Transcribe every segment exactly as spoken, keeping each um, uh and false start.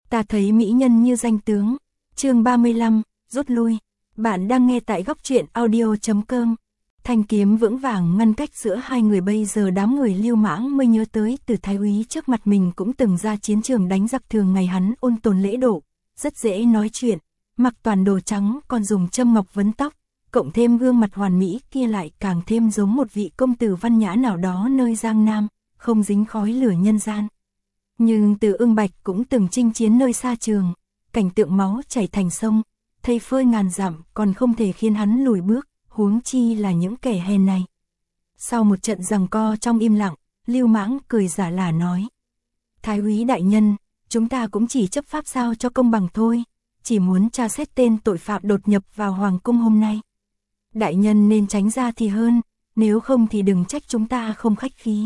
Ta thấy mỹ nhân như danh tướng. Chương ba mươi lăm, rút lui. Bạn đang nghe tại góc truyện audio chấm com. Thanh kiếm vững vàng ngăn cách giữa hai người, bây giờ đám người Lưu Mãng mới nhớ tới Từ thái úy trước mặt mình cũng từng ra chiến trường đánh giặc, thường ngày hắn ôn tồn lễ độ, rất dễ nói chuyện, mặc toàn đồ trắng còn dùng châm ngọc vấn tóc, cộng thêm gương mặt hoàn mỹ kia lại càng thêm giống một vị công tử văn nhã nào đó nơi Giang Nam, không dính khói lửa nhân gian. Nhưng Từ Ưng Bạch cũng từng chinh chiến nơi xa trường, cảnh tượng máu chảy thành sông, thây phơi ngàn dặm còn không thể khiến hắn lùi bước, huống chi là những kẻ hèn này. Sau một trận giằng co trong im lặng, Lưu Mãng cười giả lả nói: Thái úy đại nhân, chúng ta cũng chỉ chấp pháp sao cho công bằng thôi, chỉ muốn tra xét tên tội phạm đột nhập vào hoàng cung hôm nay. Đại nhân nên tránh ra thì hơn, nếu không thì đừng trách chúng ta không khách khí.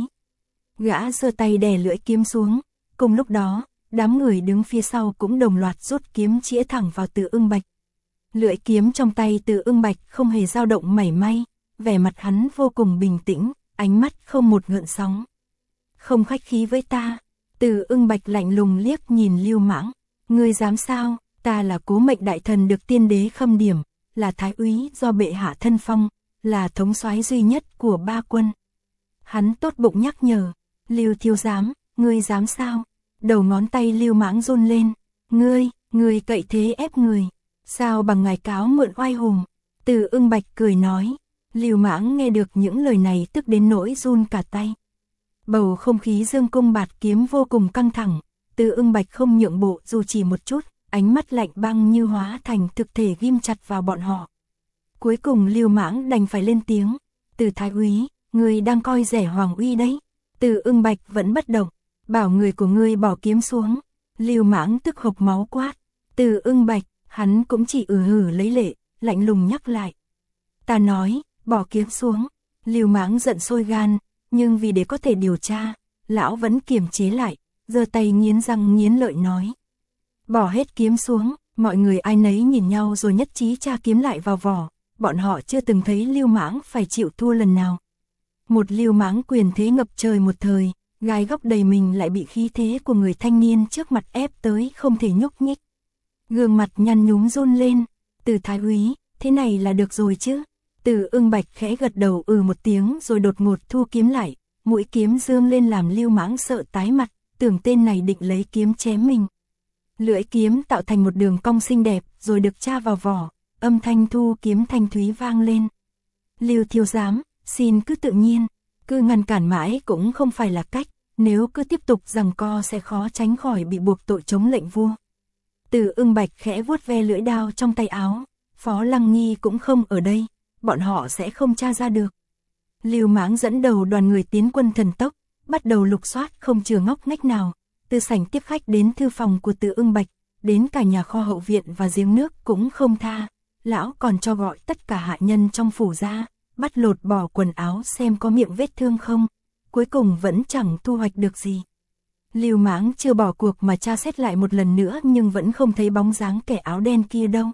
Gã giơ tay đè lưỡi kiếm xuống, cùng lúc đó, đám người đứng phía sau cũng đồng loạt rút kiếm chĩa thẳng vào Từ Ưng Bạch. Lưỡi kiếm trong tay Từ Ưng Bạch không hề dao động mảy may, vẻ mặt hắn vô cùng bình tĩnh, ánh mắt không một gợn sóng. Không khách khí với ta. Từ Ưng Bạch lạnh lùng liếc nhìn Lưu Mãng. Ngươi dám sao? Ta là Cố Mệnh đại thần được tiên đế khâm điểm, là thái úy do bệ hạ thân phong, là thống soái duy nhất của ba quân. Hắn tốt bụng nhắc nhở: Lưu thiếu giám, ngươi dám sao? Đầu ngón tay Lưu Mãng run lên. Ngươi, ngươi cậy thế ép người, sao bằng ngài cáo mượn oai hùng? Từ Ưng Bạch cười nói. Lưu Mãng nghe được những lời này tức đến nỗi run cả tay. Bầu không khí dương cung bạt kiếm vô cùng căng thẳng, Từ Ưng Bạch không nhượng bộ dù chỉ một chút, ánh mắt lạnh băng như hóa thành thực thể ghim chặt vào bọn họ. Cuối cùng Lưu Mãng đành phải lên tiếng: Từ thái úy, ngươi đang coi rẻ hoàng uy đấy. Từ Ưng Bạch vẫn bất động, bảo người của ngươi bỏ kiếm xuống. Lưu Mãng tức hộc máu quát. Từ Ưng Bạch, hắn cũng chỉ ừ hử lấy lệ, lạnh lùng nhắc lại: Ta nói, bỏ kiếm xuống. Lưu Mãng giận sôi gan, nhưng vì để có thể điều tra, lão vẫn kiềm chế lại, giơ tay nghiến răng nghiến lợi nói: Bỏ hết kiếm xuống. Mọi người ai nấy nhìn nhau rồi nhất trí tra kiếm lại vào vỏ, bọn họ chưa từng thấy Lưu Mãng phải chịu thua lần nào. Một Lưu Mãng quyền thế ngập trời một thời, gai góc đầy mình lại bị khí thế của người thanh niên trước mặt ép tới không thể nhúc nhích. Gương mặt nhăn nhúm run lên. Từ thái úy, thế này là được rồi chứ? Từ Ưng Bạch khẽ gật đầu ừ một tiếng rồi đột ngột thu kiếm lại, mũi kiếm dương lên làm Lưu Mãng sợ tái mặt, tưởng tên này định lấy kiếm chém mình. Lưỡi kiếm tạo thành một đường cong xinh đẹp rồi được tra vào vỏ, âm thanh thu kiếm thanh thúy vang lên. Lưu thiếu giám, xin cứ tự nhiên, cứ ngăn cản mãi cũng không phải là cách, nếu cứ tiếp tục giằng co sẽ khó tránh khỏi bị buộc tội chống lệnh vua. Từ Ưng Bạch khẽ vuốt ve lưỡi đao trong tay áo, Phó Lăng Nghi cũng không ở đây, bọn họ sẽ không tra ra được. Lưu Mãng dẫn đầu đoàn người tiến quân thần tốc, bắt đầu lục soát không chừa ngóc ngách nào, từ sảnh tiếp khách đến thư phòng của Từ Ưng Bạch, đến cả nhà kho hậu viện và giếng nước cũng không tha. Lão còn cho gọi tất cả hạ nhân trong phủ ra, bắt lột bỏ quần áo xem có miệng vết thương không, cuối cùng vẫn chẳng thu hoạch được gì. Lưu Mãng chưa bỏ cuộc mà tra xét lại một lần nữa nhưng vẫn không thấy bóng dáng kẻ áo đen kia đâu.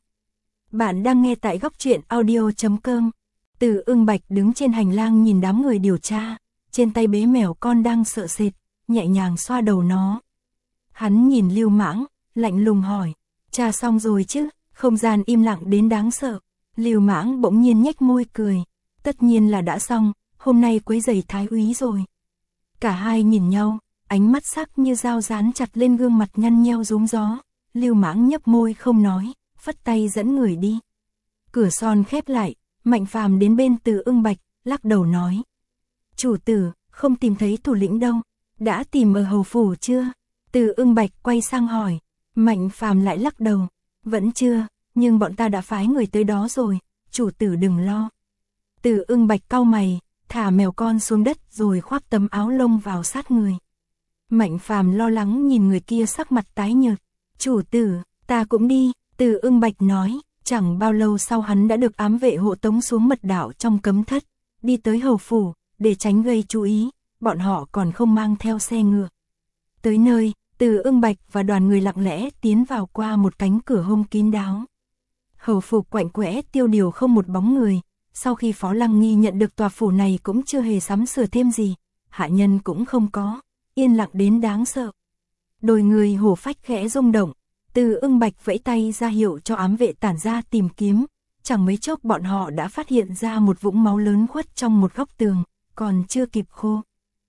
Bạn đang nghe tại góc truyện audio chấm com. Từ Ưng Bạch đứng trên hành lang nhìn đám người điều tra, trên tay bế mèo con đang sợ sệt, nhẹ nhàng xoa đầu nó. Hắn nhìn Lưu Mãng, lạnh lùng hỏi: Tra xong rồi chứ? Không gian im lặng đến đáng sợ. Lưu Mãng bỗng nhiên nhếch môi cười: Tất nhiên là đã xong, hôm nay quấy rầy thái úy rồi. Cả hai nhìn nhau, ánh mắt sắc như dao dán chặt lên gương mặt nhăn nheo rúm gió. Lưu Mãng nhấp môi không nói, phất tay dẫn người đi. Cửa son khép lại, Mạnh Phàm đến bên Từ Ưng Bạch, lắc đầu nói: Chủ tử, không tìm thấy thủ lĩnh đâu, đã tìm ở hầu phủ chưa? Từ Ưng Bạch quay sang hỏi. Mạnh Phàm lại lắc đầu: Vẫn chưa, nhưng bọn ta đã phái người tới đó rồi, chủ tử đừng lo. Từ Ưng Bạch cau mày, thả mèo con xuống đất rồi khoác tấm áo lông vào sát người. Mạnh Phàm lo lắng nhìn người kia sắc mặt tái nhợt. Chủ tử, ta cũng đi. Từ Ưng Bạch nói. Chẳng bao lâu sau hắn đã được ám vệ hộ tống xuống mật đạo trong cấm thất, đi tới hầu phủ, để tránh gây chú ý, bọn họ còn không mang theo xe ngựa. Tới nơi, Từ Ưng Bạch và đoàn người lặng lẽ tiến vào qua một cánh cửa hông kín đáo. Hầu phủ quạnh quẽ tiêu điều không một bóng người, sau khi Phó Lăng Nghi nhận được tòa phủ này cũng chưa hề sắm sửa thêm gì, hạ nhân cũng không có, yên lặng đến đáng sợ. Đôi người hổ phách khẽ rung động, Từ Ưng Bạch vẫy tay ra hiệu cho ám vệ tản ra tìm kiếm, chẳng mấy chốc bọn họ đã phát hiện ra một vũng máu lớn khuất trong một góc tường, còn chưa kịp khô.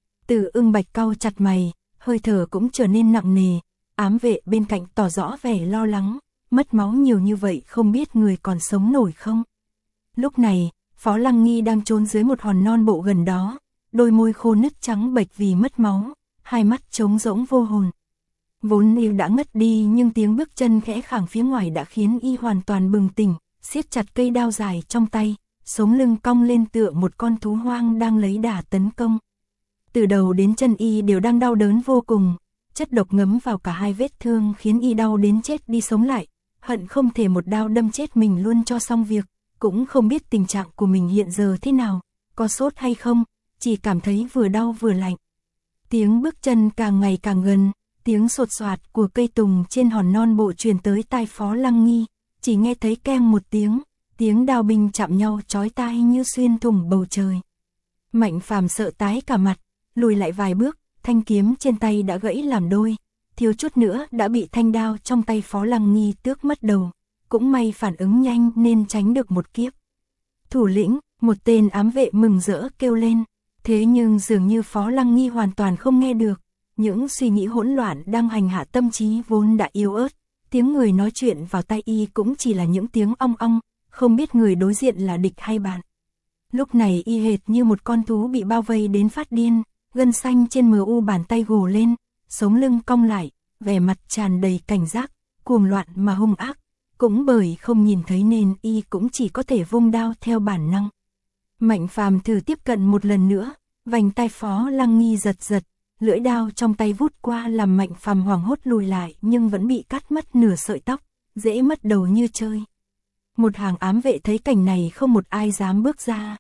Từ Ưng Bạch cau chặt mày, hơi thở cũng trở nên nặng nề, ám vệ bên cạnh tỏ rõ vẻ lo lắng, mất máu nhiều như vậy không biết người còn sống nổi không. Lúc này, Phó Lăng Nghi đang trốn dưới một hòn non bộ gần đó, đôi môi khô nứt trắng bệch vì mất máu, hai mắt trống rỗng vô hồn. Vốn y đã ngất đi nhưng tiếng bước chân khẽ khàng phía ngoài đã khiến y hoàn toàn bừng tỉnh, siết chặt cây đao dài trong tay, sống lưng cong lên tựa một con thú hoang đang lấy đà tấn công. Từ đầu đến chân y đều đang đau đớn vô cùng, chất độc ngấm vào cả hai vết thương khiến y đau đến chết đi sống lại, hận không thể một đao đâm chết mình luôn cho xong việc, cũng không biết tình trạng của mình hiện giờ thế nào, có sốt hay không, chỉ cảm thấy vừa đau vừa lạnh. Tiếng bước chân càng ngày càng gần, tiếng sột soạt của cây tùng trên hòn non bộ truyền tới tai Phó Lăng Nghi, chỉ nghe thấy keng một tiếng, tiếng đao binh chạm nhau chói tai như xuyên thủng bầu trời. Mạnh Phàm sợ tái cả mặt, lùi lại vài bước, thanh kiếm trên tay đã gãy làm đôi, thiếu chút nữa đã bị thanh đao trong tay Phó Lăng Nghi tước mất đầu, cũng may phản ứng nhanh nên tránh được một kiếp. Thủ lĩnh, một tên ám vệ mừng rỡ kêu lên, thế nhưng dường như Phó Lăng Nghi hoàn toàn không nghe được, những suy nghĩ hỗn loạn đang hành hạ tâm trí vốn đã yếu ớt, tiếng người nói chuyện vào tai y cũng chỉ là những tiếng ong ong, không biết người đối diện là địch hay bạn. Lúc này y hệt như một con thú bị bao vây đến phát điên, gân xanh trên mờ u bàn tay gồ lên, sống lưng cong lại, vẻ mặt tràn đầy cảnh giác, cuồng loạn mà hung ác, cũng bởi không nhìn thấy nên y cũng chỉ có thể vung đao theo bản năng. Mạnh Phàm thử tiếp cận một lần nữa, vành tai Phó Lăng Nghi giật giật, lưỡi đao trong tay vút qua làm Mạnh Phàm hoảng hốt lùi lại nhưng vẫn bị cắt mất nửa sợi tóc, dễ mất đầu như chơi. Một hàng ám vệ thấy cảnh này không một ai dám bước ra.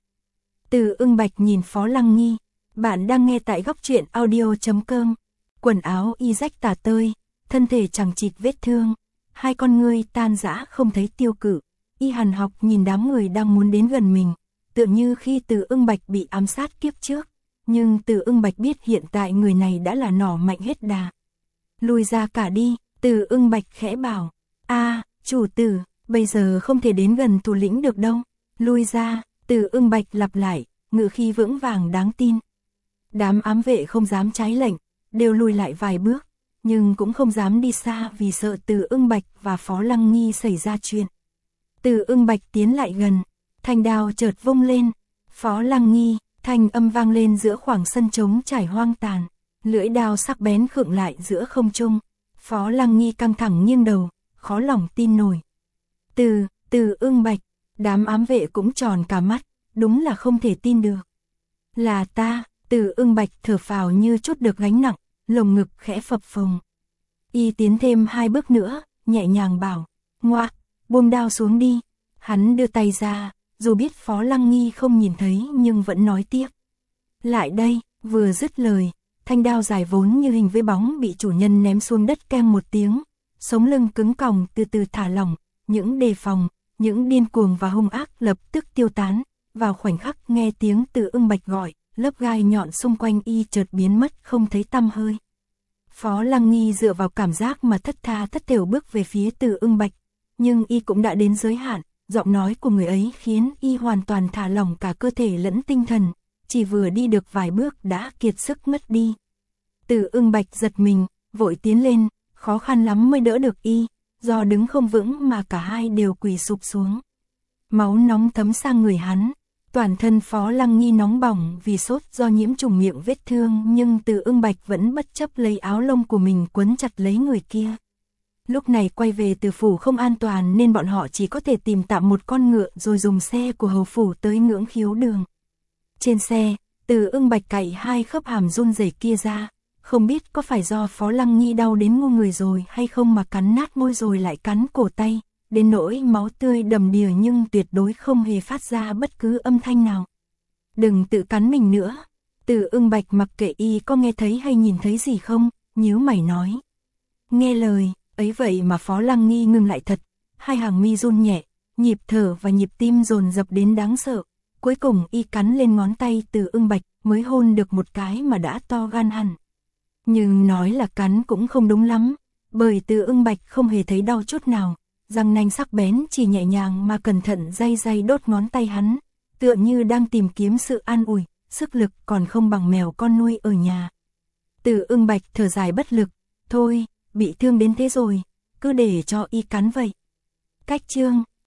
Từ Ưng Bạch nhìn Phó Lăng Nghi, bạn đang nghe tại góc truyện audio chấm com. Quần áo y rách tả tơi, thân thể chẳng chịt vết thương, hai con ngươi tan rã không thấy tiêu cự, y hằn học nhìn đám người đang muốn đến gần mình, tựa như khi Từ Ưng Bạch bị ám sát kiếp trước, nhưng Từ Ưng Bạch biết hiện tại người này đã là nỏ mạnh hết đà. Lùi ra cả đi, Từ Ưng Bạch khẽ bảo, a chủ tử, bây giờ không thể đến gần thủ lĩnh được đâu, lui ra, Từ Ưng Bạch lặp lại, ngữ khí vững vàng đáng tin. Đám ám vệ không dám trái lệnh, đều lùi lại vài bước, nhưng cũng không dám đi xa vì sợ Từ Ưng Bạch và Phó Lăng Nghi xảy ra chuyện. Từ Ưng Bạch tiến lại gần, thanh đao chợt vung lên, Phó Lăng Nghi, thanh âm vang lên giữa khoảng sân trống trải hoang tàn, lưỡi đao sắc bén khựng lại giữa không trung, Phó Lăng Nghi căng thẳng nghiêng đầu, khó lòng tin nổi. Từ, Từ Ưng Bạch, đám ám vệ cũng tròn cả mắt, đúng là không thể tin được. Là ta, Từ Ưng Bạch thở phào như chút được gánh nặng, lồng ngực khẽ phập phồng. Y tiến thêm hai bước nữa, nhẹ nhàng bảo, ngoa, buông đao xuống đi. Hắn đưa tay ra, dù biết Phó Lăng Nghi không nhìn thấy nhưng vẫn nói tiếp. Lại đây, vừa dứt lời, thanh đao dài vốn như hình với bóng bị chủ nhân ném xuống đất keng một tiếng, sống lưng cứng còng từ từ thả lỏng, những đề phòng, những điên cuồng và hung ác lập tức tiêu tán, vào khoảnh khắc nghe tiếng Từ Ưng Bạch gọi, lớp gai nhọn xung quanh y chợt biến mất không thấy tăm hơi. Phó Lăng Nghi dựa vào cảm giác mà thất tha thất thểu bước về phía Từ Ưng Bạch, nhưng y cũng đã đến giới hạn, giọng nói của người ấy khiến y hoàn toàn thả lỏng cả cơ thể lẫn tinh thần, chỉ vừa đi được vài bước đã kiệt sức ngất đi. Từ Ưng Bạch giật mình, vội tiến lên, khó khăn lắm mới đỡ được y, do đứng không vững mà cả hai đều quỳ sụp xuống. Máu nóng thấm sang người hắn, toàn thân Phó Lăng Nghi nóng bỏng vì sốt do nhiễm trùng miệng vết thương, nhưng Từ Ưng Bạch vẫn bất chấp lấy áo lông của mình quấn chặt lấy người kia. Lúc này quay về Từ phủ không an toàn nên bọn họ chỉ có thể tìm tạm một con ngựa rồi dùng xe của hầu phủ tới Ngưỡng Khiếu Đường. Trên xe, Từ Ưng Bạch cạy hai khớp hàm run rẩy kia ra, không biết có phải do Phó Lăng Nghi đau đến ngu người rồi hay không mà cắn nát môi rồi lại cắn cổ tay, đến nỗi máu tươi đầm đìa nhưng tuyệt đối không hề phát ra bất cứ âm thanh nào. Đừng tự cắn mình nữa. Từ Ưng Bạch mặc kệ y có nghe thấy hay nhìn thấy gì không, nhíu mày nói. Nghe lời, ấy vậy mà Phó Lăng Nghi ngừng lại thật, hai hàng mi run nhẹ, nhịp thở và nhịp tim dồn dập đến đáng sợ. Cuối cùng y cắn lên ngón tay Từ Ưng Bạch, mới hôn được một cái mà đã to gan hẳn. Nhưng nói là cắn cũng không đúng lắm, Bởi Từ Ưng Bạch không hề thấy đau chút nào, răng nanh sắc bén chỉ nhẹ nhàng mà cẩn thận day day đốt ngón tay hắn, tựa như đang tìm kiếm sự an ủi, sức lực còn không bằng mèo con nuôi ở nhà. Từ Ưng Bạch thở dài bất lực, thôi, bị thương đến thế rồi, cứ để cho y cắn vậy. Cách chương